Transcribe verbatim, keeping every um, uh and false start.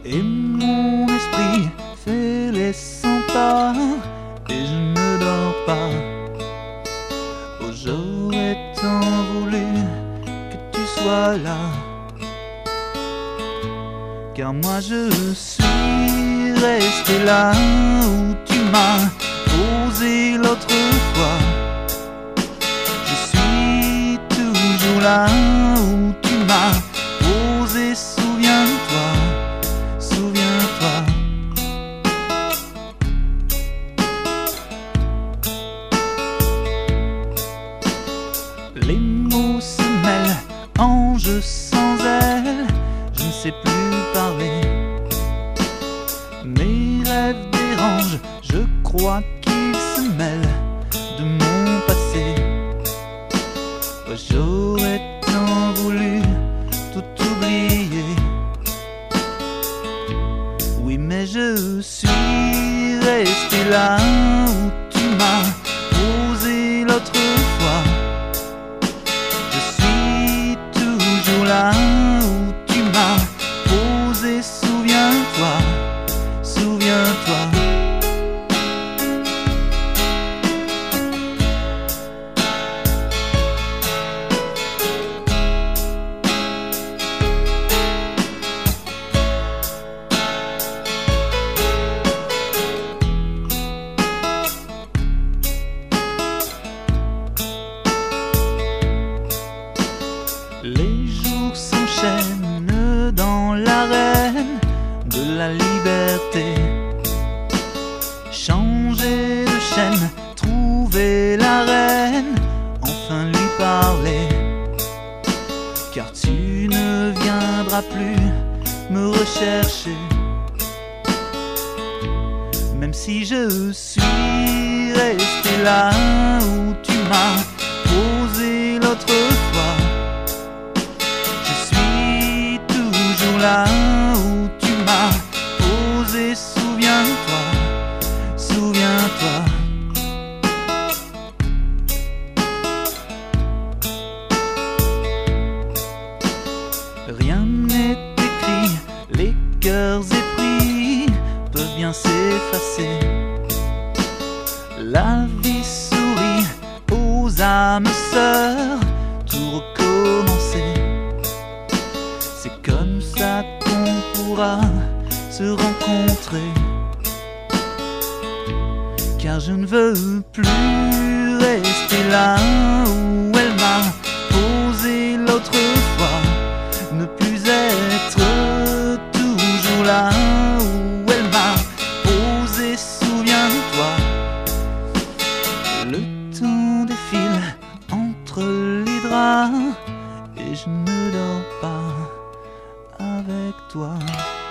Et mon esprit fait les cent pas et je ne dors pas. Oh, j'aurais tant voulu que tu sois là, car moi je suis resté là où tu m'as posé l'autre fois. Je suis toujours là où tu m'as posé, souviens-toi, souviens-toi. Les mots se mêlent, ange sans aile, je ne sais plus parler. Mes rêves dérangent, je crois qu'ils se mêlent de mon passé. Oh, j'aurais tant voulu tout oublier. Oui, mais je suis resté là où tu m'as posé l'autre fois. Je suis toujours là où tu m'as posé, souviens-toi, souviens-toi. Les jours s'enchaînent dans l'arène de la liberté. Changer de chaîne, trouver la reine, enfin lui parler. Car tu ne viendras plus me rechercher. Même si je suis resté là où tu m'as posé l'autre fois. Là où tu m'as posé, souviens-toi, souviens-toi. Rien n'est écrit, les cœurs épris peuvent bien s'effacer. La vie sourit aux âmes sœurs, tout recommencer. C'est comme ça qu'on pourra se rencontrer, car je ne veux plus rester là où elle m'a posé l'autre fois. Ne plus être toujours là où elle m'a posé, souviens-toi. Le temps défile entre les draps et je ne dors pas avec toi.